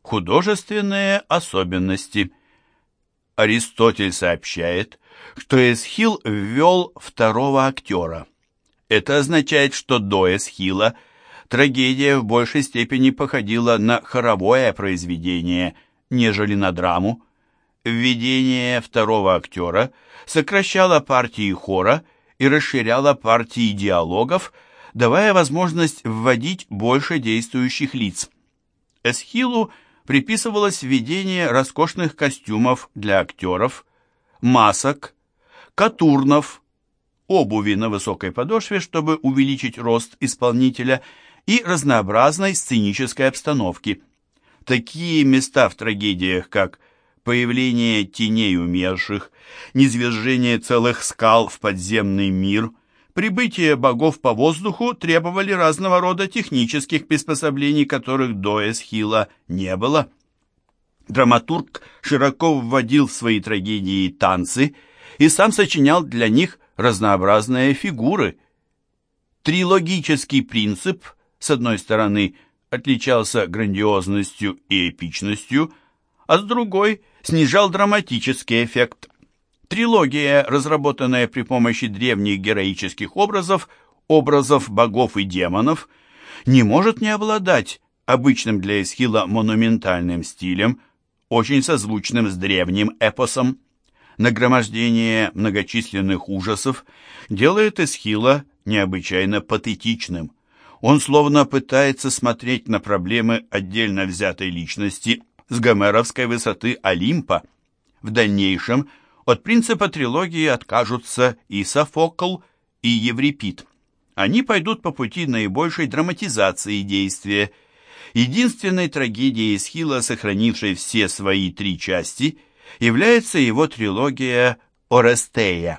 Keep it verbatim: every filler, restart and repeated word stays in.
Художественные особенности. Аристотель сообщает, что Эсхил ввел второго актера. Это означает, что до Эсхила трагедия в большей степени походила на хоровое произведение, нежели на драму. Введение второго актера сокращало партии хора и расширяло партии диалогов, давая возможность вводить больше действующих лиц. Эсхилу приписывалось введение роскошных костюмов для актеров, масок, катурнов, обуви на высокой подошве, чтобы увеличить рост исполнителя, и разнообразной сценической обстановки. Такие места в трагедиях, как появление теней умерших, низвержение целых скал в подземный мир, прибытие богов по воздуху требовали разного рода технических приспособлений, которых до Эсхила не было. Драматург широко вводил в свои трагедии танцы и сам сочинял для них разнообразные фигуры. Трилогический принцип, с одной стороны, отличался грандиозностью и эпичностью, а с другой снижал драматический эффект. Трилогия, разработанная при помощи древних героических образов, образов богов и демонов, не может не обладать обычным для Эсхила монументальным стилем, очень созвучным с древним эпосом. Нагромождение многочисленных ужасов делает Эсхила необычайно патетичным. Он словно пытается смотреть на проблемы отдельно взятой личности с гомеровской высоты Олимпа. В дальнейшем от принципа трилогии откажутся и Софокл, и Еврипид. Они пойдут по пути наибольшей драматизации действия. Единственной трагедией Эсхила, сохранившей все свои три части, является его трилогия «Орестея».